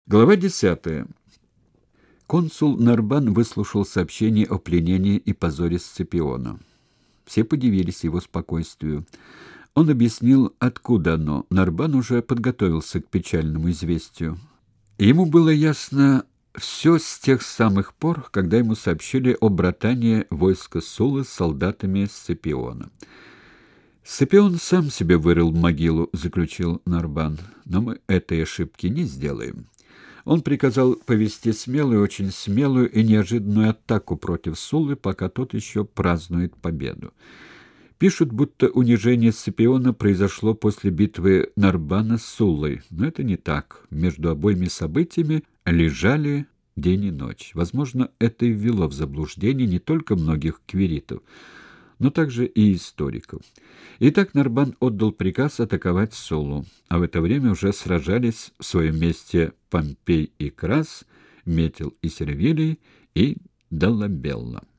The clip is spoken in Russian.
Глава 10. Консул Нарбан выслушал сообщение о пленении и позоре Сципиона. Все подивились его спокойствию. Он объяснил, откуда оно. Нарбан уже подготовился к печальному известию. Ему было ясно все с тех самых пор, когда ему сообщили о братании войска Суллы с солдатами Сципиона. «Сципион сам себе вырыл могилу», — заключил Нарбан, — «но мы этой ошибки не сделаем». Он приказал повести смелую, очень смелую и неожиданную атаку против Суллы, пока тот еще празднует победу. Пишут, будто унижение Сципиона произошло после битвы Нарбана с Суллой, но это не так. Между обоими событиями лежали день и ночь. Возможно, это и ввело в заблуждение не только многих квиритов, но также и историков. Итак, Нарбан отдал приказ атаковать Суллу, а в это время уже сражались в своем месте Помпей и Крас, Метел и Сервилий и Доллабелла.